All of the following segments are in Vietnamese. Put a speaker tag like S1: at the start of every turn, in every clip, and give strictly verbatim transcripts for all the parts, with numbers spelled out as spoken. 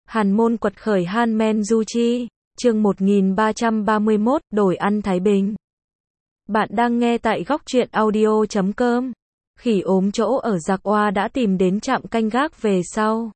S1: Hàn Môn quật khởi Han Men Du Chi, chương một nghìn ba trăm ba mươi mốt, đổi ăn Thái Bình. Bạn đang nghe tại góc truyện audio chấm com. Khỉ ốm chỗ ở Giặc Oa đã tìm đến trạm canh gác về sau.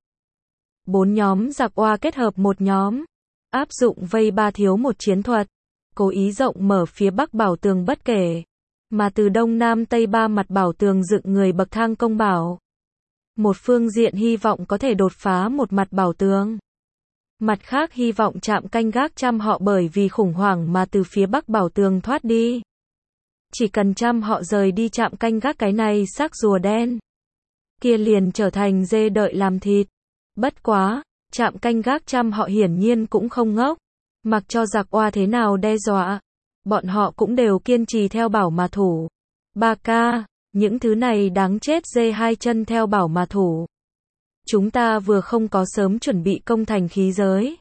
S1: Bốn nhóm Giặc Oa kết hợp một nhóm, áp dụng vây ba thiếu một chiến thuật, cố ý rộng mở phía bắc bảo tường bất kể, mà từ đông nam tây ba mặt bảo tường dựng người bậc thang công bảo. Một phương diện hy vọng có thể đột phá một mặt bảo tường. Mặt khác hy vọng trạm canh gác chăm họ bởi vì khủng hoảng mà từ phía bắc bảo tường thoát đi. Chỉ cần chăm họ rời đi trạm canh gác cái này xác rùa đen kia liền trở thành dê đợi làm thịt. Bất quá, trạm canh gác chăm họ hiển nhiên cũng không ngốc. Mặc cho Giặc Oa thế nào đe dọa, bọn họ cũng đều kiên trì theo bảo mà thủ. Ba ca, những thứ này đáng chết dê hai chân theo bảo mà thủ. Chúng ta vừa không có sớm chuẩn bị công thành khí giới.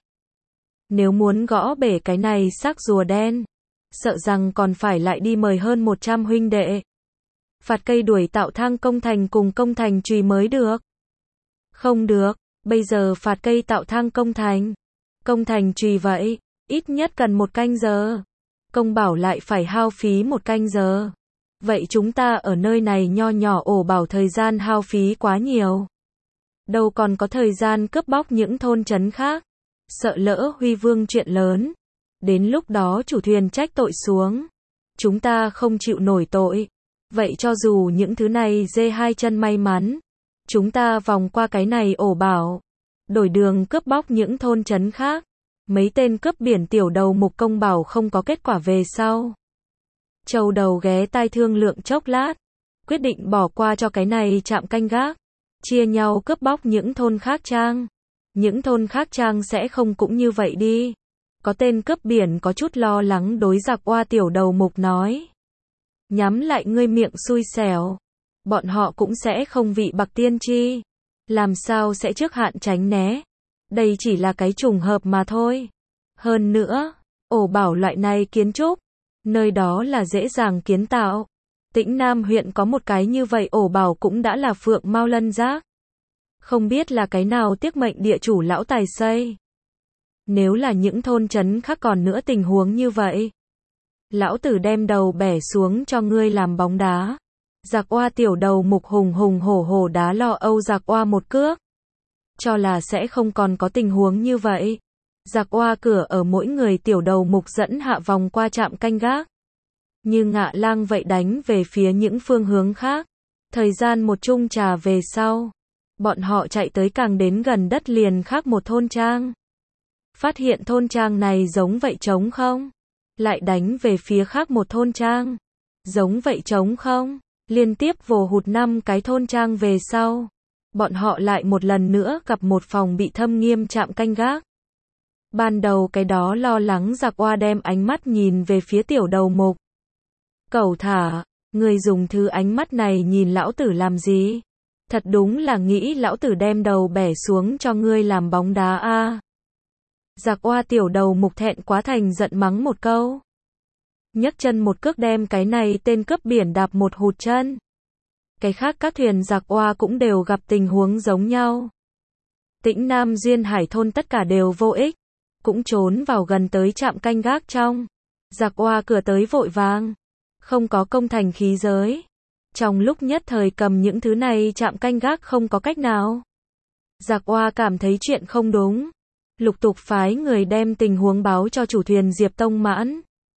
S1: Nếu muốn gõ bể cái này xác rùa đen, sợ rằng còn phải lại đi mời hơn một trăm huynh đệ. Phạt cây đuổi tạo thang công thành cùng công thành chùy mới được. Không được, bây giờ phạt cây tạo thang công thành. Công thành chùy vậy, ít nhất cần một canh giờ. Công bảo lại phải hao phí một canh giờ. Vậy chúng ta ở nơi này nho nhỏ ổ bảo thời gian hao phí quá nhiều. Đâu còn có thời gian cướp bóc những thôn trấn khác. Sợ lỡ huy vương chuyện lớn. Đến lúc đó chủ thuyền trách tội xuống. Chúng ta không chịu nổi tội. Vậy cho dù những thứ này dê hai chân may mắn. Chúng ta vòng qua cái này ổ bảo. Đổi đường cướp bóc những thôn trấn khác. Mấy tên cướp biển tiểu đầu mục công bảo không có kết quả về sau. Châu đầu ghé tai thương lượng chốc lát. Quyết định bỏ qua cho cái này trạm canh gác. Chia nhau cướp bóc những thôn khác trang. Những thôn khác trang sẽ không cũng như vậy đi. Có tên cướp biển có chút lo lắng đối Giặc Oa tiểu đầu mục nói. Nhắm lại ngươi miệng xui xẻo. Bọn họ cũng sẽ không vị bạc tiên tri. Làm sao sẽ trước hạn tránh né. Đây chỉ là cái trùng hợp mà thôi. Hơn nữa, ổ bảo loại này kiến trúc. Nơi đó là dễ dàng kiến tạo. Tĩnh Nam huyện có một cái như vậy ổ bảo cũng đã là phượng mao lân giác. Không biết là cái nào tiếc mệnh địa chủ lão tài xây. Nếu là những thôn trấn khác còn nữa tình huống như vậy. Lão tử đem đầu bẻ xuống cho ngươi làm bóng đá. Giặc Oa tiểu đầu mục hùng hùng hổ hổ đá lò Âu Giặc Oa một cước. Cho là sẽ không còn có tình huống như vậy. Giặc Oa cửa ở mỗi người tiểu đầu mục dẫn hạ vòng qua trạm canh gác. Như ngạ lang vậy đánh về phía những phương hướng khác. Thời gian một chung trà về sau. Bọn họ chạy tới càng đến gần đất liền khác một thôn trang. Phát hiện thôn trang này giống vậy trống không? Lại đánh về phía khác một thôn trang. Giống vậy trống không? Liên tiếp vồ hụt năm cái thôn trang về sau. Bọn họ lại một lần nữa gặp một phòng bị thâm nghiêm trạm canh gác. Ban đầu cái đó lo lắng Giặc Oa đem ánh mắt nhìn về phía tiểu đầu mục. Cẩu thả, người dùng thứ ánh mắt này nhìn lão tử làm gì? Thật đúng là nghĩ lão tử đem đầu bẻ xuống cho ngươi làm bóng đá a. À. Giặc Oa tiểu đầu mục thẹn quá thành giận mắng một câu. Nhấc chân một cước đem cái này tên cướp biển đạp một hụt chân. Cái khác các thuyền Giặc Oa cũng đều gặp tình huống giống nhau. Tĩnh Nam duyên hải thôn tất cả đều vô ích. Cũng trốn vào gần tới trạm canh gác trong. Giặc Oa cửa tới vội vàng. Không có công thành khí giới. Trong lúc nhất thời cầm những thứ này trạm canh gác không có cách nào. Giặc Oa cảm thấy chuyện không đúng. Lục tục phái người đem tình huống báo cho chủ thuyền Diệp Tông Mãn.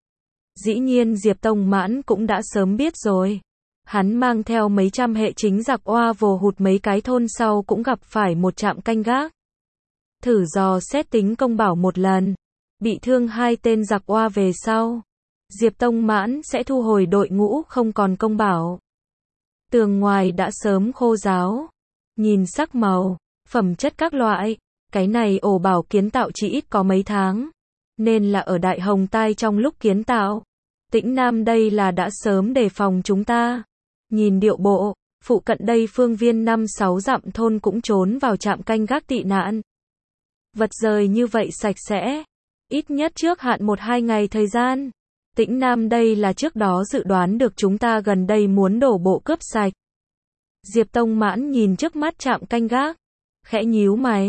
S1: Dĩ nhiên Diệp Tông Mãn cũng đã sớm biết rồi. Hắn mang theo mấy trăm hệ chính Giặc Oa vồ hụt mấy cái thôn sau cũng gặp phải một trạm canh gác. Thử dò xét tính công bảo một lần. Bị thương hai tên Giặc Oa về sau. Diệp Tông Mãn sẽ thu hồi đội ngũ không còn công bảo. Tường ngoài đã sớm khô ráo. Nhìn sắc màu, phẩm chất các loại. Cái này ổ bảo kiến tạo chỉ ít có mấy tháng. Nên là ở Đại Hồng Tai trong lúc kiến tạo. Tĩnh Nam đây là đã sớm đề phòng chúng ta. Nhìn điệu bộ, phụ cận đây phương viên năm sáu dặm thôn cũng trốn vào trạm canh gác tị nạn. Vật rời như vậy sạch sẽ. Ít nhất trước hạn một hai ngày thời gian. Tĩnh Nam đây là trước đó dự đoán được chúng ta gần đây muốn đổ bộ cướp sạch. Diệp Tông Mãn nhìn trước mắt trạm canh gác. Khẽ nhíu mày.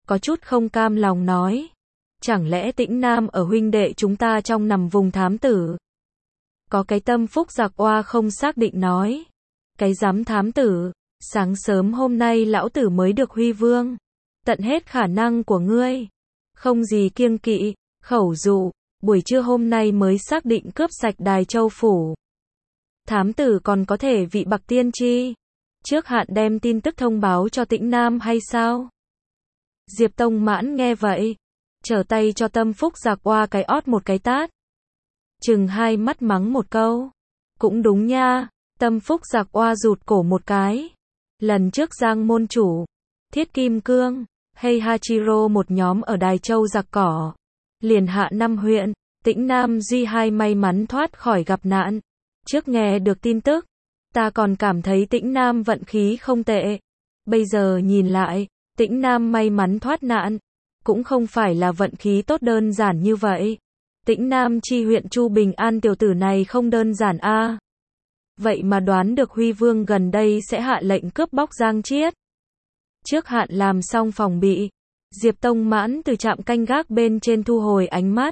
S1: có chút không cam lòng nói. Chẳng lẽ Tĩnh Nam ở huynh đệ chúng ta trong nằm vùng thám tử? Có cái Tâm Phúc giặc oa không xác định nói. Cái dám thám tử, sáng sớm hôm nay lão tử mới được huy vương. Tận hết khả năng của ngươi. Không gì kiêng kỵ, khẩu dụ, buổi trưa hôm nay mới xác định cướp sạch Đài Châu Phủ. Thám tử còn có thể vị bạc tiên tri. Trước hạn đem tin tức thông báo cho Tĩnh Nam hay sao? Diệp Tông Mãn nghe vậy. Trở tay cho Tâm Phúc giặc oa cái ót một cái tát. Chừng hai mắt mắng một câu. Cũng đúng nha. Tâm Phúc giặc oa rụt cổ một cái. Lần trước Giang môn chủ, Thiết Kim Cương, hay Hachiro một nhóm ở Đài Châu giặc cỏ. Liền hạ năm huyện, Tĩnh Nam duy hai may mắn thoát khỏi gặp nạn. Trước nghe được tin tức, ta còn cảm thấy Tĩnh Nam vận khí không tệ. Bây giờ nhìn lại, Tĩnh Nam may mắn thoát nạn. Cũng không phải là vận khí tốt đơn giản như vậy. Tĩnh Nam chi huyện Chu Bình An tiểu tử này không đơn giản a. À. Vậy mà đoán được Huy Vương gần đây sẽ hạ lệnh cướp bóc Giang Chiết. Trước hạn làm xong phòng bị, Diệp Tông Mãn từ trạm canh gác bên trên thu hồi ánh mắt.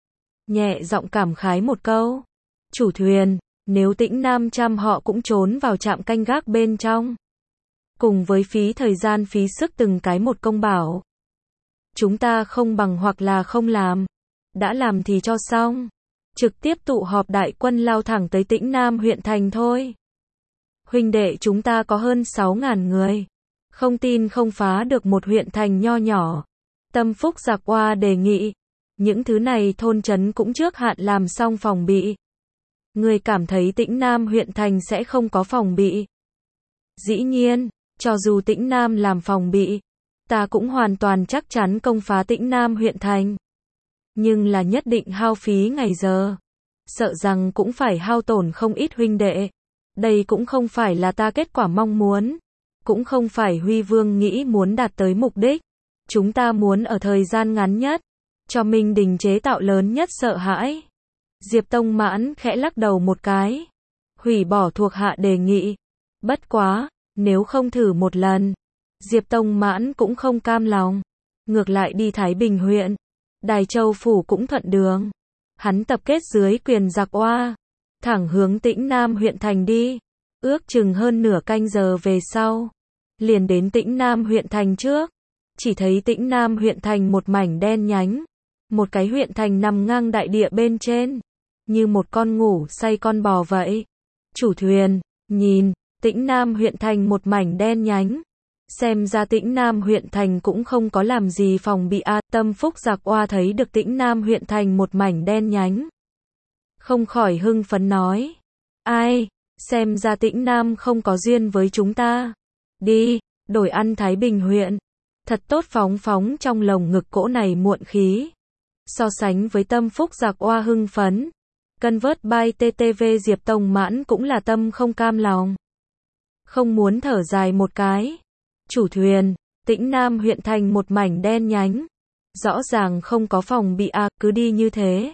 S1: Nhẹ giọng cảm khái một câu. Chủ thuyền, nếu Tĩnh Nam trăm họ cũng trốn vào trạm canh gác bên trong. Cùng với phí thời gian phí sức từng cái một công bảo. Chúng ta không bằng hoặc là không làm. Đã làm thì cho xong. Trực tiếp tụ họp đại quân lao thẳng tới Tĩnh Nam huyện thành thôi. Huynh đệ chúng ta có hơn sáu ngàn người. Không tin không phá được một huyện thành nho nhỏ. Tâm Phúc giặc oa đề nghị. Những thứ này thôn trấn cũng trước hạn làm xong phòng bị. Người cảm thấy Tĩnh Nam huyện thành sẽ không có phòng bị. Dĩ nhiên, cho dù Tĩnh Nam làm phòng bị, ta cũng hoàn toàn chắc chắn công phá Tĩnh Nam huyện thành. Nhưng là nhất định hao phí ngày giờ. Sợ rằng cũng phải hao tổn không ít huynh đệ. Đây cũng không phải là ta kết quả mong muốn. Cũng không phải Huy Vương nghĩ muốn đạt tới mục đích. Chúng ta muốn ở thời gian ngắn nhất, cho Minh Đình chế tạo lớn nhất sợ hãi. Diệp Tông Mãn khẽ lắc đầu một cái. Hủy bỏ thuộc hạ đề nghị. Bất quá, nếu không thử một lần. Diệp Tông Mãn cũng không cam lòng. Ngược lại đi Thái Bình huyện. Đài Châu Phủ cũng thuận đường. Hắn tập kết dưới quyền giặc oa. Thẳng hướng Tĩnh Nam huyện thành đi. Ước chừng hơn nửa canh giờ về sau. Liền đến Tĩnh Nam huyện thành trước. Chỉ thấy Tĩnh Nam huyện thành một mảnh đen nhánh. Một cái huyện thành nằm ngang đại địa bên trên. Như một con ngủ say con bò vậy. Chủ thuyền, nhìn, Tĩnh Nam huyện thành một mảnh đen nhánh. Xem ra Tĩnh Nam huyện thành cũng không có làm gì phòng bị a. Tâm Phúc giặc oa thấy được Tĩnh Nam huyện thành một mảnh đen nhánh. Không khỏi hưng phấn nói. Ai, xem ra Tĩnh Nam không có duyên với chúng ta. Đi, đổi ăn Thái Bình huyện. Thật tốt phóng phóng trong lồng ngực cỗ này muộn khí. So sánh với Tâm Phúc giặc oa hưng phấn. Cân vớt bay tê tê vê Diệp Tông Mãn cũng là tâm không cam lòng. Không muốn thở dài một cái. Chủ thuyền, Tĩnh Nam huyện thành một mảnh đen nhánh. Rõ ràng không có phòng bị a, à, cứ đi như thế.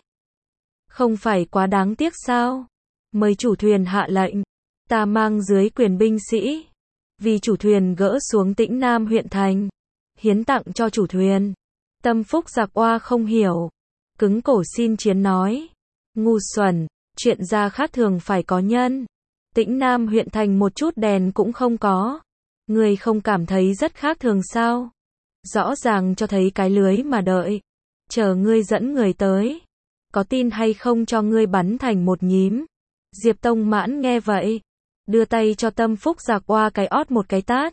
S1: Không phải quá đáng tiếc sao? Mời chủ thuyền hạ lệnh. Ta mang dưới quyền binh sĩ. Vì chủ thuyền gỡ xuống Tĩnh Nam huyện thành. Hiến tặng cho chủ thuyền. Tâm Phúc giặc oa không hiểu. Cứng cổ xin chiến nói. Ngu xuẩn, chuyện ra khác thường phải có nhân. Tĩnh Nam huyện thành một chút đèn cũng không có. Ngươi không cảm thấy rất khác thường sao? Rõ ràng cho thấy cái lưới mà đợi. Chờ ngươi dẫn người tới. Có tin hay không cho ngươi bắn thành một nhím. Diệp Tông Mãn nghe vậy. Đưa tay cho Tâm Phúc giặc oa cái ót một cái tát.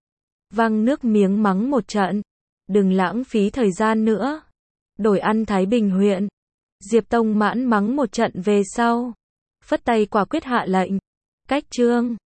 S1: Văng nước miếng mắng một trận. Đừng lãng phí thời gian nữa. Đổi ăn Thái Bình huyện. Diệp Tông Mãn mắng một trận về sau. Phất tay quả quyết hạ lệnh. Cách chương.